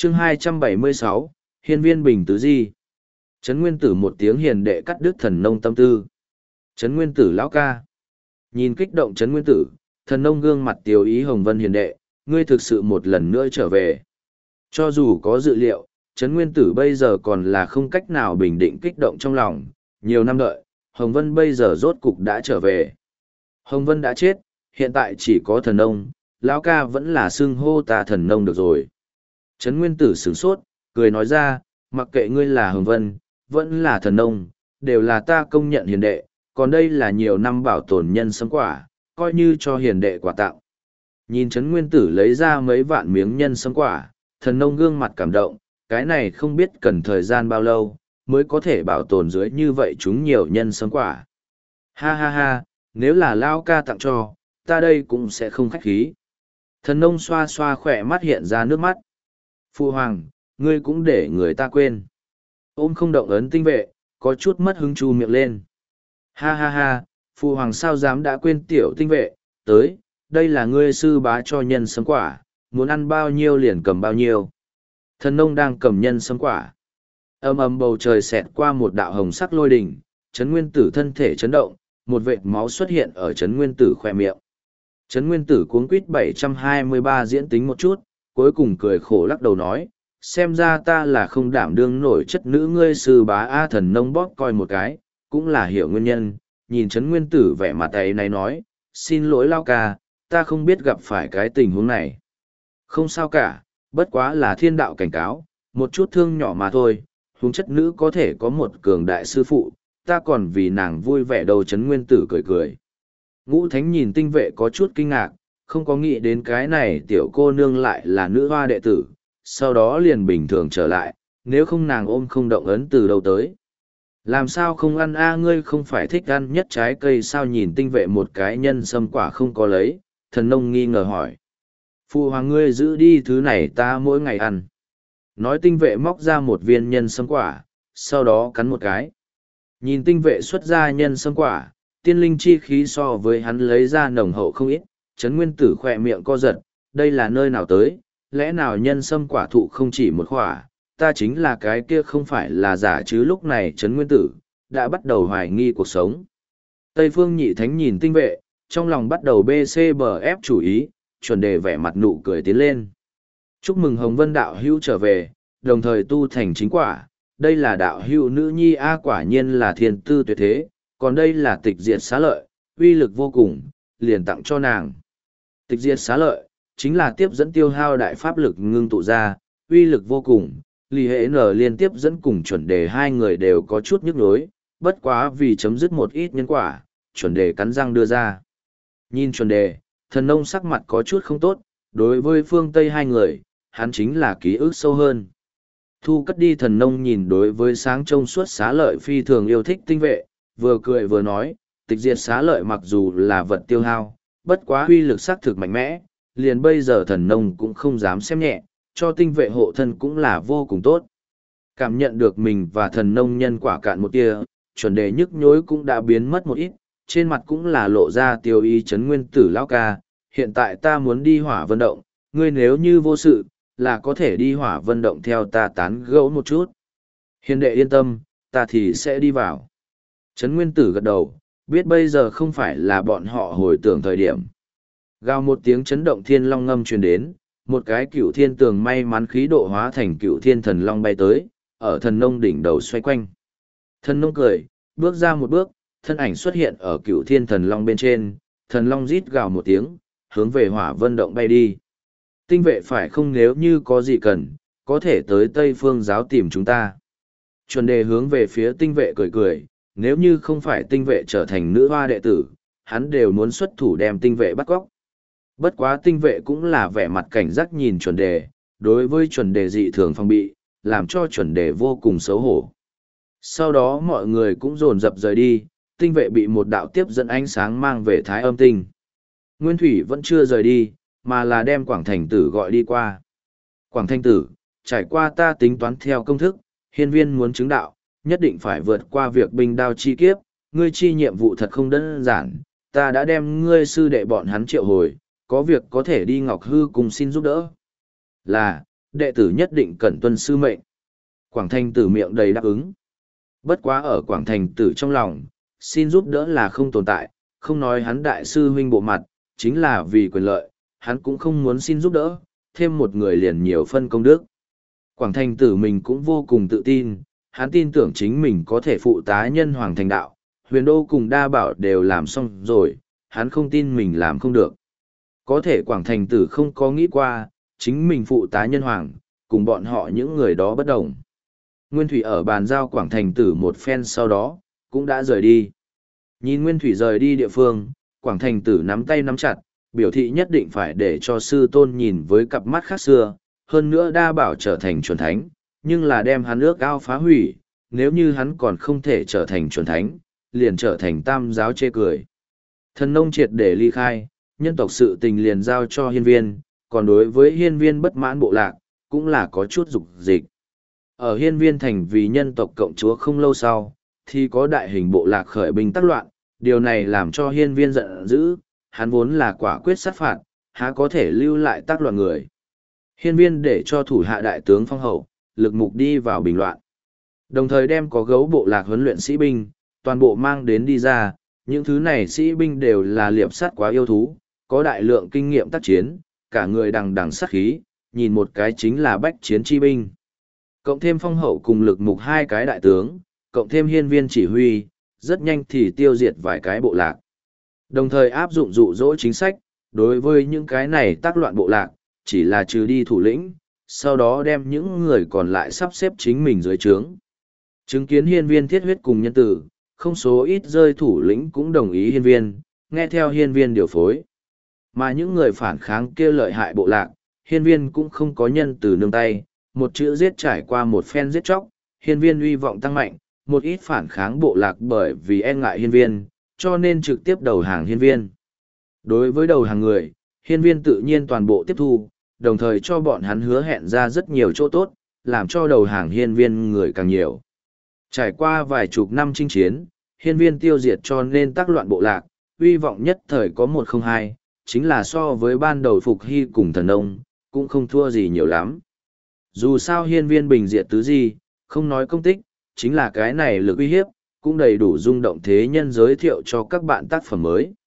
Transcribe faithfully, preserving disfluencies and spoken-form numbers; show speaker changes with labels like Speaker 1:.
Speaker 1: chương hai trăm bảy mươi sáu, Hiên viên bình tứ di. Trấn Nguyên Tử một tiếng hiền đệ cắt đứt thần nông tâm tư. Trấn Nguyên Tử lão ca. Nhìn kích động Trấn Nguyên Tử, thần nông gương mặt tiếu ý hồng vân hiền đệ, ngươi thực sự một lần nữa trở về. Cho dù có dự liệu, Trấn Nguyên Tử bây giờ còn là không cách nào bình định kích động trong lòng, nhiều năm đợi, Hồng Vân bây giờ rốt cục đã trở về. Hồng Vân đã chết, hiện tại chỉ có thần nông, lão ca vẫn là xưng hô ta thần nông được rồi. Trấn Nguyên Tử sửng sốt, cười nói ra, mặc kệ ngươi là Hồng Vân, vẫn là thần nông, đều là ta công nhận hiền đệ, còn đây là nhiều năm bảo tồn nhân sâm quả, coi như cho hiền đệ quả tặng. Nhìn Trấn Nguyên Tử lấy ra mấy vạn miếng nhân sâm quả, thần nông gương mặt cảm động, cái này không biết cần thời gian bao lâu, mới có thể bảo tồn dưới như vậy chúng nhiều nhân sâm quả. Ha ha ha, nếu là lao ca tặng cho, ta đây cũng sẽ không khách khí. Thần nông xoa xoa khỏe mắt hiện ra nước mắt. Phu hoàng, ngươi cũng để người ta quên. Ôm không động ấn tinh vệ, có chút mất hứng chu miệng lên. Ha ha ha, Phu hoàng sao dám đã quên tiểu tinh vệ, tới, đây là ngươi sư bá cho nhân sâm quả, muốn ăn bao nhiêu liền cầm bao nhiêu. Thần nông đang cầm nhân sâm quả. Âm ầm bầu trời xẹt qua một đạo hồng sắc lôi đỉnh, Trấn Nguyên Tử thân thể chấn động, một vệt máu xuất hiện ở Trấn Nguyên Tử khoe miệng. Trấn Nguyên Tử cuống quýt bảy trăm hai mươi ba diễn tính một chút, cuối cùng cười khổ lắc đầu nói, xem ra ta là không đảm đương nổi chất nữ ngươi sư bá A. Thần nông bóp coi một cái, cũng là hiểu nguyên nhân, nhìn Trấn Nguyên Tử vẻ mặt ấy này nói, xin lỗi lao ca, ta không biết gặp phải cái tình huống này. Không sao cả, bất quá là thiên đạo cảnh cáo, một chút thương nhỏ mà thôi, huống chất nữ có thể có một cường đại sư phụ, ta còn vì nàng vui vẻ đầu. Trấn Nguyên Tử cười cười. Ngũ Thánh nhìn tinh vệ có chút kinh ngạc, không có nghĩ đến cái này tiểu cô nương lại là nữ hoa đệ tử, sau đó liền bình thường trở lại, nếu không nàng ôm không động ấn từ đâu tới. Làm sao không ăn a ngươi không phải thích ăn nhất trái cây sao? Nhìn tinh vệ một cái nhân sâm quả không có lấy, thần nông nghi ngờ hỏi. Phụ hoàng ngươi giữ đi thứ này ta mỗi ngày ăn. Nói tinh vệ móc ra một viên nhân sâm quả, sau đó cắn một cái. Nhìn tinh vệ xuất ra nhân sâm quả, tiên linh chi khí so với hắn lấy ra nồng hậu không ít, Trấn Nguyên Tử khỏe miệng co giật, đây là nơi nào tới, lẽ nào nhân sâm quả thụ không chỉ một khỏa, ta chính là cái kia không phải là giả chứ? Lúc này Trấn Nguyên Tử đã bắt đầu hoài nghi cuộc sống. Tây Phương Nhị Thánh nhìn tinh vệ, trong lòng bắt đầu bê xê bờ ép chủ ý, chuẩn đề vẻ mặt nụ cười tiến lên. Chúc mừng Hồng Vân đạo hữu trở về, đồng thời tu thành chính quả, đây là đạo hữu nữ nhi A, quả nhiên là thiên tư tuyệt thế, còn đây là tịch diệt xá lợi, uy lực vô cùng, liền tặng cho nàng. Tịch diệt xá lợi, chính là tiếp dẫn tiêu hao đại pháp lực ngưng tụ ra, uy lực vô cùng, Lý Hệ Nở liên tiếp dẫn cùng chuẩn đề hai người đều có chút nhức nhối, bất quá vì chấm dứt một ít nhân quả, chuẩn đề cắn răng đưa ra. Nhìn chuẩn đề, thần nông sắc mặt có chút không tốt, đối với phương Tây hai người, hắn chính là ký ức sâu hơn. Thu cất đi, thần nông nhìn đối với sáng trông suốt xá lợi phi thường yêu thích tinh vệ, vừa cười vừa nói, tịch diệt xá lợi mặc dù là vật tiêu hao, bất quá uy lực xác thực mạnh mẽ, liền bây giờ thần nông cũng không dám xem nhẹ, cho tinh vệ hộ thân cũng là vô cùng tốt. Cảm nhận được mình và thần nông nhân quả cạn một tia, chuẩn đề nhức nhối cũng đã biến mất một ít, trên mặt cũng là lộ ra tiêu y. Trấn Nguyên Tử lão ca, hiện tại ta muốn đi Hỏa Vân Động, ngươi nếu như vô sự, là có thể đi Hỏa Vân Động theo ta tán gẫu một chút. Hiền đệ yên tâm, ta thì sẽ đi vào. Trấn Nguyên Tử gật đầu, biết bây giờ không phải là bọn họ hồi tưởng thời điểm. Gào một tiếng chấn động thiên long ngâm truyền đến, một cái cựu thiên tường may mắn khí độ hóa thành cựu thiên thần long bay tới, ở thần nông đỉnh đầu xoay quanh. Thần nông cười, bước ra một bước, thân ảnh xuất hiện ở cựu thiên thần long bên trên, thần long rít gào một tiếng, hướng về Hỏa Vân Động bay đi. Tinh vệ phải không, nếu như có gì cần, có thể tới Tây Phương giáo tìm chúng ta. Chuẩn đề hướng về phía tinh vệ cười cười, nếu như không phải tinh vệ trở thành nữ hoa đệ tử, hắn đều muốn xuất thủ đem tinh vệ bắt cóc. Bất quá tinh vệ cũng là vẻ mặt cảnh giác nhìn chuẩn đề, đối với chuẩn đề dị thường phong bị, làm cho chuẩn đề vô cùng xấu hổ. Sau đó mọi người cũng dồn dập rời đi, tinh vệ bị một đạo tiếp dẫn ánh sáng mang về Thái Âm Tinh. Nguyên Thủy vẫn chưa rời đi, mà là đem Quảng Thành Tử gọi đi qua. Quảng Thành Tử, trải qua ta tính toán theo công thức, hiên viên muốn chứng đạo, nhất định phải vượt qua việc binh đao chi kiếp, ngươi chi nhiệm vụ thật không đơn giản, ta đã đem ngươi sư đệ bọn hắn triệu hồi, có việc có thể đi Ngọc Hư cùng xin giúp đỡ. Là, Đệ tử nhất định cẩn tuân sư mệnh. Quảng Thành Tử miệng đầy đáp ứng. Bất quá ở Quảng Thành Tử trong lòng, xin giúp đỡ là không tồn tại, không nói hắn đại sư huynh bộ mặt, chính là vì quyền lợi, hắn cũng không muốn xin giúp đỡ, thêm một người liền nhiều phân công đức. Quảng Thành Tử mình cũng vô cùng tự tin, hắn tin tưởng chính mình có thể phụ tá nhân hoàng thành đạo, huyền đô cùng đa bảo đều làm xong rồi, hắn không tin mình làm không được. Có thể Quảng Thành Tử không có nghĩ qua, chính mình phụ tá nhân hoàng, cùng bọn họ những người đó bất đồng. Nguyên Thủy ở bàn giao Quảng Thành Tử một phen sau đó, cũng đã rời đi. Nhìn Nguyên Thủy rời đi địa phương, Quảng Thành Tử nắm tay nắm chặt, biểu thị nhất định phải để cho sư tôn nhìn với cặp mắt khác xưa, hơn nữa đa bảo trở thành chuẩn thánh, nhưng là đem hắn ước ao phá hủy, nếu như hắn còn không thể trở thành chuẩn thánh, liền trở thành tam giáo chê cười. Thần nông triệt để ly khai, nhân tộc sự tình liền giao cho hiên viên, còn đối với hiên viên bất mãn bộ lạc, cũng là có chút dục dịch. Ở hiên viên thành vì nhân tộc cộng chúa không lâu sau, thì có đại hình bộ lạc khởi binh tác loạn, điều này làm cho hiên viên giận dữ, hắn vốn là quả quyết sát phạt, há có thể lưu lại tác loạn người. Hiên viên để cho thủ hạ đại tướng Phong Hậu, Lực Mục đi vào bình loạn. Đồng thời đem có gấu bộ lạc huấn luyện sĩ binh, toàn bộ mang đến đi ra, những thứ này sĩ binh đều là liệp sát quá yêu thú, có đại lượng kinh nghiệm tác chiến, cả người đằng đằng sát khí, nhìn một cái chính là bách chiến chi binh. Cộng thêm Phong Hậu cùng Lực Mục hai cái đại tướng, cộng thêm hiên viên chỉ huy, rất nhanh thì tiêu diệt vài cái bộ lạc. Đồng thời áp dụng dụ dỗ chính sách, đối với những cái này tác loạn bộ lạc, chỉ là trừ đi thủ lĩnh, sau đó đem những người còn lại sắp xếp chính mình dưới trướng. Chứng kiến hiên viên thiết huyết cùng nhân tử, không số ít rơi thủ lĩnh cũng đồng ý hiên viên, nghe theo hiên viên điều phối. Mà những người phản kháng kia lợi hại bộ lạc, hiên viên cũng không có nhân từ nương tay, một chữ giết trải qua một phen giết chóc, hiên viên uy vọng tăng mạnh, một ít phản kháng bộ lạc bởi vì e ngại hiên viên, cho nên trực tiếp đầu hàng hiên viên. Đối với đầu hàng người, hiên viên tự nhiên toàn bộ tiếp thu, đồng thời cho bọn hắn hứa hẹn ra rất nhiều chỗ tốt, làm cho đầu hàng hiên viên người càng nhiều. Trải qua vài chục năm chinh chiến, hiên viên tiêu diệt cho nên tác loạn bộ lạc, uy vọng nhất thời có một không hai, chính là so với ban đầu Phục Hy cùng thần ông, cũng không thua gì nhiều lắm. Dù sao hiên viên bình diệt tứ di, không nói công tích, chính là cái này lực uy hiếp, cũng đầy đủ rung động thế nhân giới thiệu cho các bạn tác phẩm mới.